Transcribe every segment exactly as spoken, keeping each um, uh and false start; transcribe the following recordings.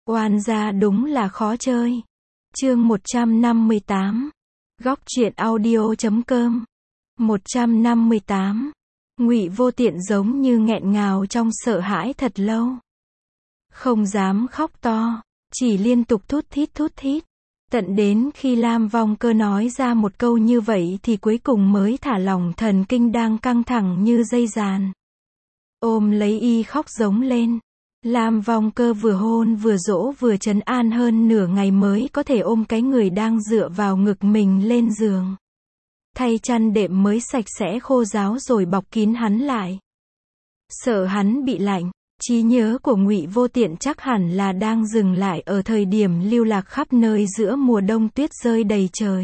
Oan gia đúng là khó chơi. Chương một trăm năm mươi tám. Góc truyện audio chấm com. một trăm năm mươi tám. Ngụy Vô Tiện giống như nghẹn ngào trong sợ hãi thật lâu. Không dám khóc to, chỉ liên tục thút thít thút thít. Tận đến khi Lam Vong Cơ nói ra một câu như vậy thì cuối cùng mới thả lỏng thần kinh đang căng thẳng như dây dàn. Ôm lấy y khóc giống lên. Lam Vong Cơ vừa hôn vừa dỗ vừa trấn an hơn nửa ngày mới có thể ôm cái người đang dựa vào ngực mình lên giường. Thay chăn đệm mới sạch sẽ khô ráo rồi bọc kín hắn lại. Sợ hắn bị lạnh, trí nhớ của Ngụy Vô Tiện chắc hẳn là đang dừng lại ở thời điểm lưu lạc khắp nơi giữa mùa đông tuyết rơi đầy trời.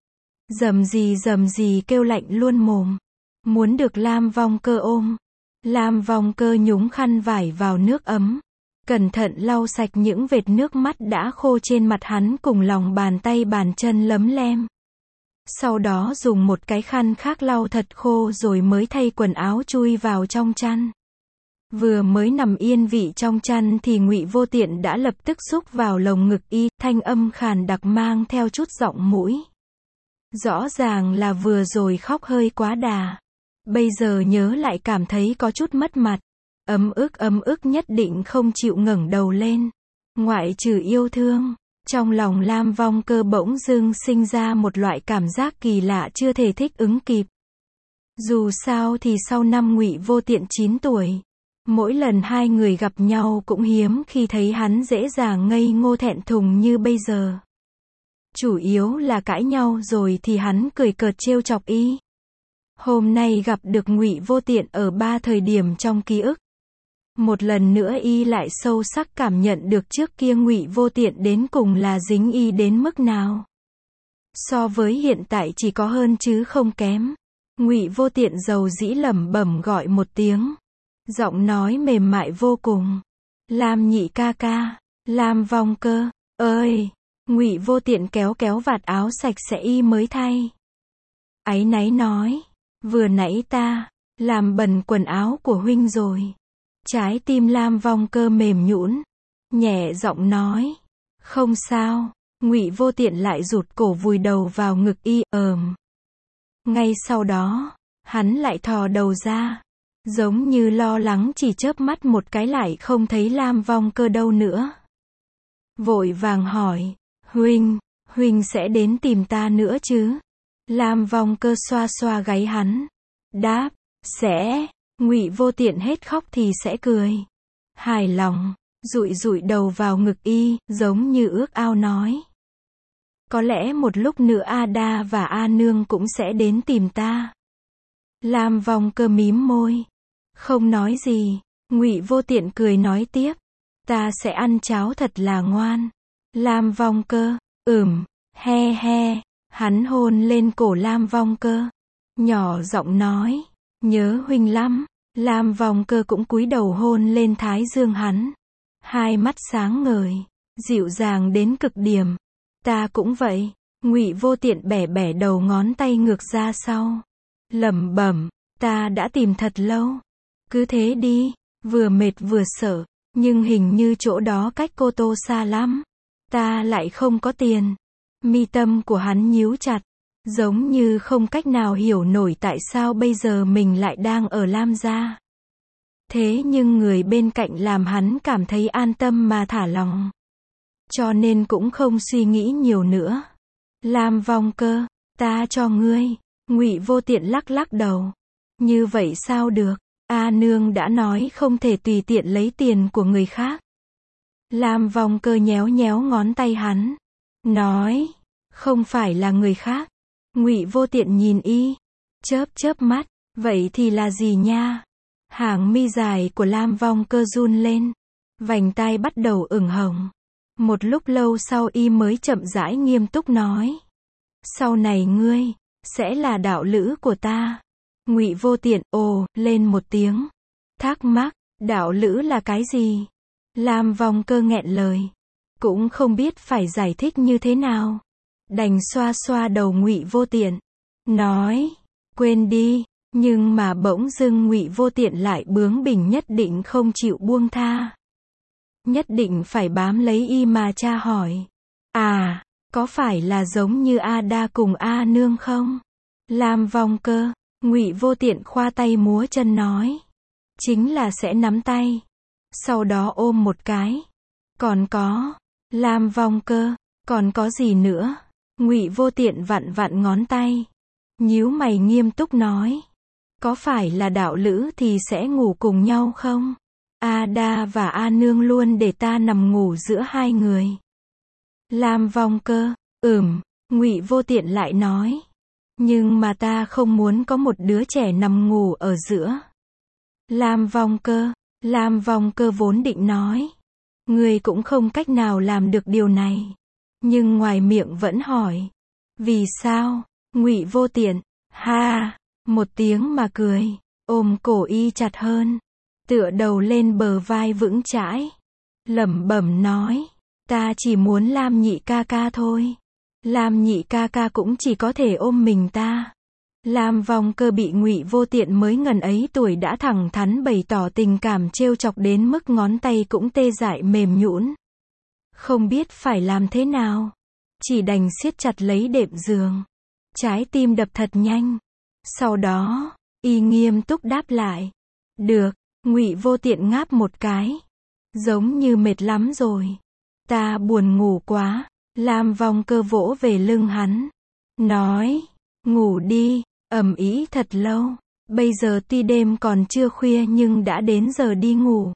Rầm rì rầm rì kêu lạnh luôn mồm. Muốn được Lam Vong Cơ ôm. Lam Vong Cơ nhúng khăn vải vào nước ấm. Cẩn thận lau sạch những vệt nước mắt đã khô trên mặt hắn cùng lòng bàn tay bàn chân lấm lem. Sau đó dùng một cái khăn khác lau thật khô rồi mới thay quần áo chui vào trong chăn. Vừa mới nằm yên vị trong chăn thì Ngụy Vô Tiện đã lập tức xúc vào lồng ngực y, thanh âm khàn đặc mang theo chút giọng mũi. Rõ ràng là vừa rồi khóc hơi quá đà. Bây giờ nhớ lại cảm thấy có chút mất mặt. Ấm ức ấm ức nhất định không chịu ngẩng đầu lên. Ngoại trừ yêu thương, trong lòng Lam Vong Cơ bỗng dưng sinh ra một loại cảm giác kỳ lạ chưa thể thích ứng kịp. Dù sao thì sau năm Ngụy Vô Tiện chín tuổi, mỗi lần hai người gặp nhau cũng hiếm khi thấy hắn dễ dàng ngây ngô thẹn thùng như bây giờ. Chủ yếu là cãi nhau rồi thì hắn cười cợt trêu chọc y. Hôm nay gặp được Ngụy Vô Tiện ở ba thời điểm trong ký ức. Một lần nữa y lại sâu sắc cảm nhận được trước kia Ngụy Vô Tiện đến cùng là dính y đến mức nào. So với hiện tại chỉ có hơn chứ không kém. Ngụy Vô Tiện dầu dĩ lẩm bẩm gọi một tiếng. Giọng nói mềm mại vô cùng. Lam nhị ca ca, Lam Vong Cơ, ơi! Ngụy Vô Tiện kéo kéo vạt áo sạch sẽ y mới thay. Áy náy nói. Vừa nãy ta làm bẩn quần áo của huynh rồi. Trái tim Lam Vong Cơ mềm nhũn, nhẹ giọng nói, không sao. Ngụy Vô Tiện lại rụt cổ vùi đầu vào ngực y, ờm. Ngay sau đó, hắn lại thò đầu ra, giống như lo lắng chỉ chớp mắt một cái lại không thấy Lam Vong Cơ đâu nữa. Vội vàng hỏi, huynh, huynh sẽ đến tìm ta nữa chứ? Lam Vong Cơ xoa xoa gáy hắn. Đáp, sẽ. Ngụy Vô Tiện hết khóc thì sẽ cười. Hài lòng, dụi dụi đầu vào ngực y, giống như ước ao nói. Có lẽ một lúc nữa A Đa và A Nương cũng sẽ đến tìm ta. Lam Vong Cơ mím môi. Không nói gì. Ngụy Vô Tiện cười nói tiếp. Ta sẽ ăn cháo thật là ngoan. Lam Vong Cơ, ừm, he he. Hắn hôn lên cổ Lam Vong Cơ. Nhỏ giọng nói. Nhớ huynh lắm. Lam Vong Cơ cũng cúi đầu hôn lên thái dương hắn. Hai mắt sáng ngời. Dịu dàng đến cực điểm. Ta cũng vậy. Ngụy Vô Tiện bẻ bẻ đầu ngón tay ngược ra sau. Lẩm bẩm. Ta đã tìm thật lâu. Cứ thế đi. Vừa mệt vừa sợ. Nhưng hình như chỗ đó cách Cô Tô xa lắm. Ta lại không có tiền. Mi tâm của hắn nhíu chặt. Giống như không cách nào hiểu nổi tại sao bây giờ mình lại đang ở Lam gia. Thế nhưng người bên cạnh làm hắn cảm thấy an tâm mà thả lòng. Cho nên cũng không suy nghĩ nhiều nữa. Lam Vong Cơ, ta cho ngươi. Ngụy Vô Tiện lắc lắc đầu. Như vậy sao được? A Nương đã nói không thể tùy tiện lấy tiền của người khác. Lam Vong Cơ nhéo nhéo ngón tay hắn. Nói, không phải là người khác. Ngụy Vô Tiện nhìn y, chớp chớp mắt, vậy thì là gì nha? Hàng mi dài của Lam Vong Cơ run lên, vành tai bắt đầu ửng hồng. Một lúc lâu sau y mới chậm rãi nghiêm túc nói, sau này ngươi sẽ là đạo lữ của ta. Ngụy Vô Tiện ồ lên một tiếng, thắc mắc, đạo lữ là cái gì? Lam Vong Cơ nghẹn lời, cũng không biết phải giải thích như thế nào. Đành xoa xoa đầu Ngụy Vô Tiện, nói, quên đi. Nhưng mà bỗng dưng Ngụy Vô Tiện lại bướng bỉnh nhất định không chịu buông tha. Nhất định phải bám lấy y mà tra hỏi. À, có phải là giống như A Đa cùng A Nương không? Lam Vong Cơ, Ngụy Vô Tiện khoa tay múa chân nói. Chính là sẽ nắm tay. Sau đó ôm một cái. Còn có, Lam Vong Cơ, còn có gì nữa? Ngụy Vô Tiện vặn vặn ngón tay. Nhíu mày nghiêm túc nói. Có phải là đạo lữ thì sẽ ngủ cùng nhau không? A Đa và A Nương luôn để ta nằm ngủ giữa hai người. Lam Vong Cơ, ừm, Ngụy Vô Tiện lại nói. Nhưng mà ta không muốn có một đứa trẻ nằm ngủ ở giữa. Lam Vong Cơ, Lam Vong Cơ vốn định nói. Ngươi cũng không cách nào làm được điều này. Nhưng ngoài miệng vẫn hỏi. Vì sao? Ngụy Vô Tiện, ha, một tiếng mà cười, ôm cổ y chặt hơn. Tựa đầu lên bờ vai vững chãi. Lẩm bẩm nói. Ta chỉ muốn Lam nhị ca ca thôi. Lam nhị ca ca cũng chỉ có thể ôm mình ta. Lam Vong Cơ bị Ngụy Vô Tiện mới ngần ấy tuổi đã thẳng thắn bày tỏ tình cảm trêu chọc đến mức ngón tay cũng tê dại mềm nhũn. Không biết phải làm thế nào. Chỉ đành siết chặt lấy đệm giường. Trái tim đập thật nhanh. Sau đó, y nghiêm túc đáp lại. Được, Ngụy Vô Tiện ngáp một cái. Giống như mệt lắm rồi. Ta buồn ngủ quá. Lam Vong Cơ vỗ về lưng hắn. Nói, ngủ đi, ầm ĩ thật lâu. Bây giờ tuy đêm còn chưa khuya nhưng đã đến giờ đi ngủ.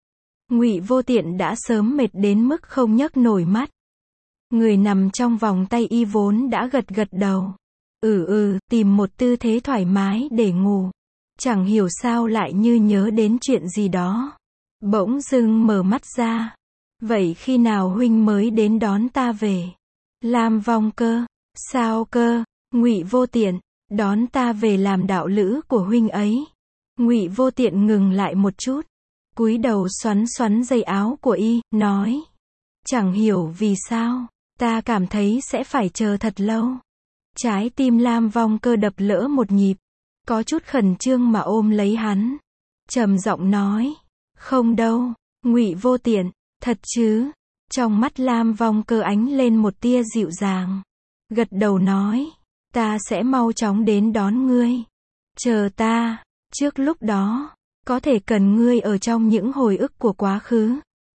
Ngụy Vô Tiện đã sớm mệt đến mức không nhấc nổi mắt. Người nằm trong vòng tay y vốn đã gật gật đầu. Ừ ừ, tìm một tư thế thoải mái để ngủ. Chẳng hiểu sao lại như nhớ đến chuyện gì đó. Bỗng dưng mở mắt ra. Vậy khi nào huynh mới đến đón ta về? Lam Vong Cơ, sao cơ? Ngụy Vô Tiện, đón ta về làm đạo lữ của huynh ấy. Ngụy Vô Tiện ngừng lại một chút, cúi đầu xoắn xoắn dây áo của y, nói. Chẳng hiểu vì sao, ta cảm thấy sẽ phải chờ thật lâu. Trái tim Lam Vong Cơ đập lỡ một nhịp, có chút khẩn trương mà ôm lấy hắn. Trầm giọng nói, không đâu, Ngụy Vô Tiện, thật chứ? Trong mắt Lam Vong Cơ ánh lên một tia dịu dàng. Gật đầu nói, ta sẽ mau chóng đến đón ngươi. Chờ ta, trước lúc đó, có thể cần ngươi ở trong những hồi ức của quá khứ.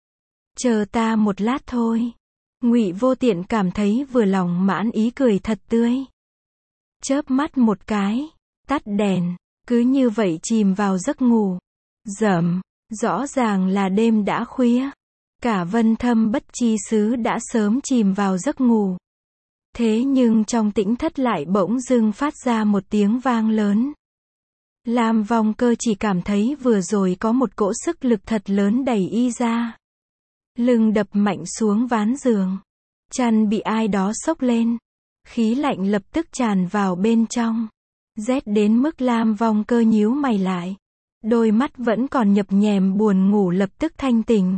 Chờ ta một lát thôi. Ngụy Vô Tiện cảm thấy vừa lòng mãn ý cười thật tươi. Chớp mắt một cái, tắt đèn, cứ như vậy chìm vào giấc ngủ. Dầm, rõ ràng là đêm đã khuya. Cả Vân Thâm Bất Chi Xứ đã sớm chìm vào giấc ngủ. Thế nhưng trong tĩnh thất lại bỗng dưng phát ra một tiếng vang lớn. Lam Vong Cơ chỉ cảm thấy vừa rồi có một cỗ sức lực thật lớn đẩy y ra. Lưng đập mạnh xuống ván giường. Chăn bị ai đó xốc lên. Khí lạnh lập tức tràn vào bên trong. Rét đến mức Lam Vong Cơ nhíu mày lại. Đôi mắt vẫn còn nhập nhèm buồn ngủ lập tức thanh tỉnh.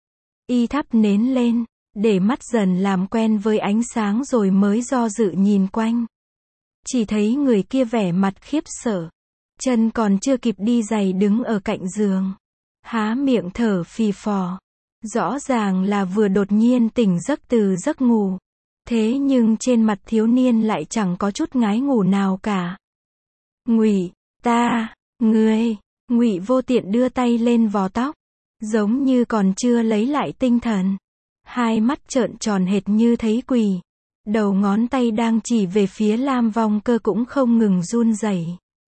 Y thắp nến lên, để mắt dần làm quen với ánh sáng rồi mới do dự nhìn quanh. Chỉ thấy người kia vẻ mặt khiếp sợ. Chân còn chưa kịp đi giày đứng ở cạnh giường. Há miệng thở phì phò. Rõ ràng là vừa đột nhiên tỉnh giấc từ giấc ngủ. Thế nhưng trên mặt thiếu niên lại chẳng có chút ngái ngủ nào cả. Ngụy, ta, ngươi, Ngụy Vô Tiện đưa tay lên vò tóc. Giống như còn chưa lấy lại tinh thần. Hai mắt trợn tròn hệt như thấy quỷ. Đầu ngón tay đang chỉ về phía Lam Vong Cơ cũng không ngừng run rẩy.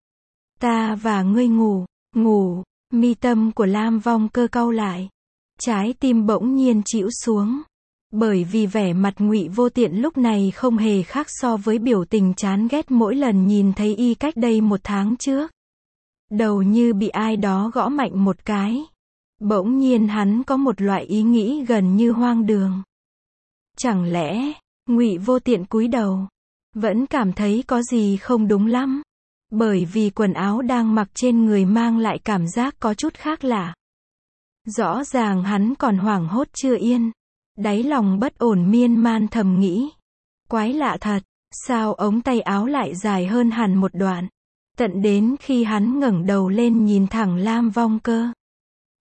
Ta và ngươi ngủ, ngủ, mi tâm của Lam Vong Cơ cau lại. Trái tim bỗng nhiên chĩu xuống. Bởi vì vẻ mặt Ngụy Vô Tiện lúc này không hề khác so với biểu tình chán ghét mỗi lần nhìn thấy y cách đây một tháng trước. Đầu như bị ai đó gõ mạnh một cái. Bỗng nhiên hắn có một loại ý nghĩ gần như hoang đường. Chẳng lẽ, Ngụy Vô Tiện cúi đầu, vẫn cảm thấy có gì không đúng lắm. Bởi vì quần áo đang mặc trên người mang lại cảm giác có chút khác lạ. Rõ ràng hắn còn hoảng hốt chưa yên. Đáy lòng bất ổn miên man thầm nghĩ. Quái lạ thật, sao ống tay áo lại dài hơn hẳn một đoạn. Tận đến khi hắn ngẩng đầu lên nhìn thẳng Lam Vong Cơ.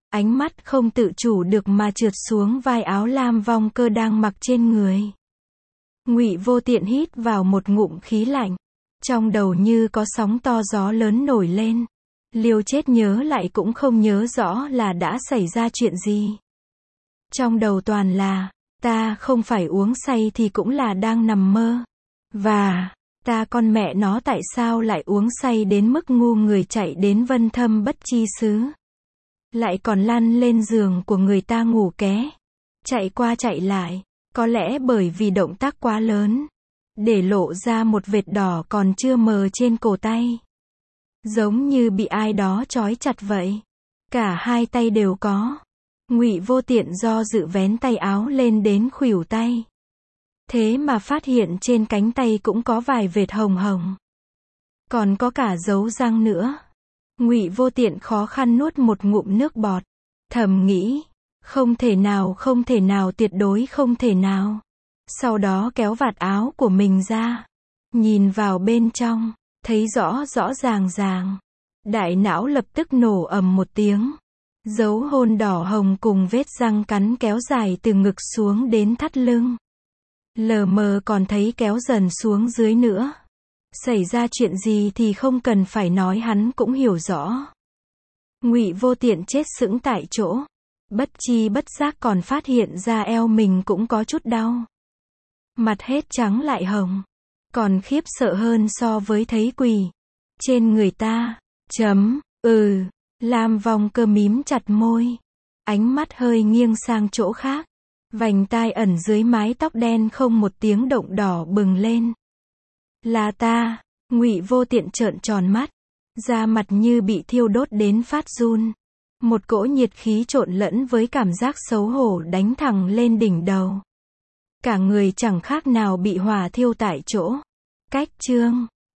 Ánh mắt không tự chủ được mà trượt xuống vai áo lam Vong Cơ đang mặc trên người. Ngụy Vô Tiện hít vào một ngụm khí lạnh. Trong đầu như có sóng to gió lớn nổi lên. Liêu chết nhớ lại cũng không nhớ rõ là đã xảy ra chuyện gì. Trong đầu toàn là, ta không phải uống say thì cũng là đang nằm mơ. Và, ta con mẹ nó tại sao lại uống say đến mức ngu người chạy đến Vân Thâm Bất Chi xứ. Lại còn lăn lên giường của người ta ngủ ké. Chạy qua chạy lại, có lẽ bởi vì động tác quá lớn. Để lộ ra một vệt đỏ còn chưa mờ trên cổ tay. Giống như bị ai đó trói chặt vậy. Cả hai tay đều có. Ngụy Vô Tiện do dự vén tay áo lên đến khuỷu tay. Thế mà phát hiện trên cánh tay cũng có vài vệt hồng hồng. Còn có cả dấu răng nữa. Ngụy Vô Tiện khó khăn nuốt một ngụm nước bọt. Thầm nghĩ, không thể nào không thể nào tuyệt đối không thể nào. Sau đó kéo vạt áo của mình ra. Nhìn vào bên trong, thấy rõ rõ ràng ràng. Đại não lập tức nổ ầm một tiếng. Dấu hôn đỏ hồng cùng vết răng cắn kéo dài từ ngực xuống đến thắt lưng. Lờ mờ còn thấy kéo dần xuống dưới nữa. Xảy ra chuyện gì thì không cần phải nói hắn cũng hiểu rõ. Ngụy Vô Tiện chết sững tại chỗ. Bất chi bất giác còn phát hiện ra eo mình cũng có chút đau. Mặt hết trắng lại hồng. Còn khiếp sợ hơn so với thấy quỷ. Trên người ta. Chấm. Ừ. Lam Vong Cơ mím chặt môi. Ánh mắt hơi nghiêng sang chỗ khác. Vành tai ẩn dưới mái tóc đen không một tiếng động đỏ bừng lên. Là ta. Ngụy Vô Tiện trợn tròn mắt. Da mặt như bị thiêu đốt đến phát run. Một cỗ nhiệt khí trộn lẫn với cảm giác xấu hổ đánh thẳng lên đỉnh đầu. Cả người chẳng khác nào bị hỏa thiêu tại chỗ. Cách chương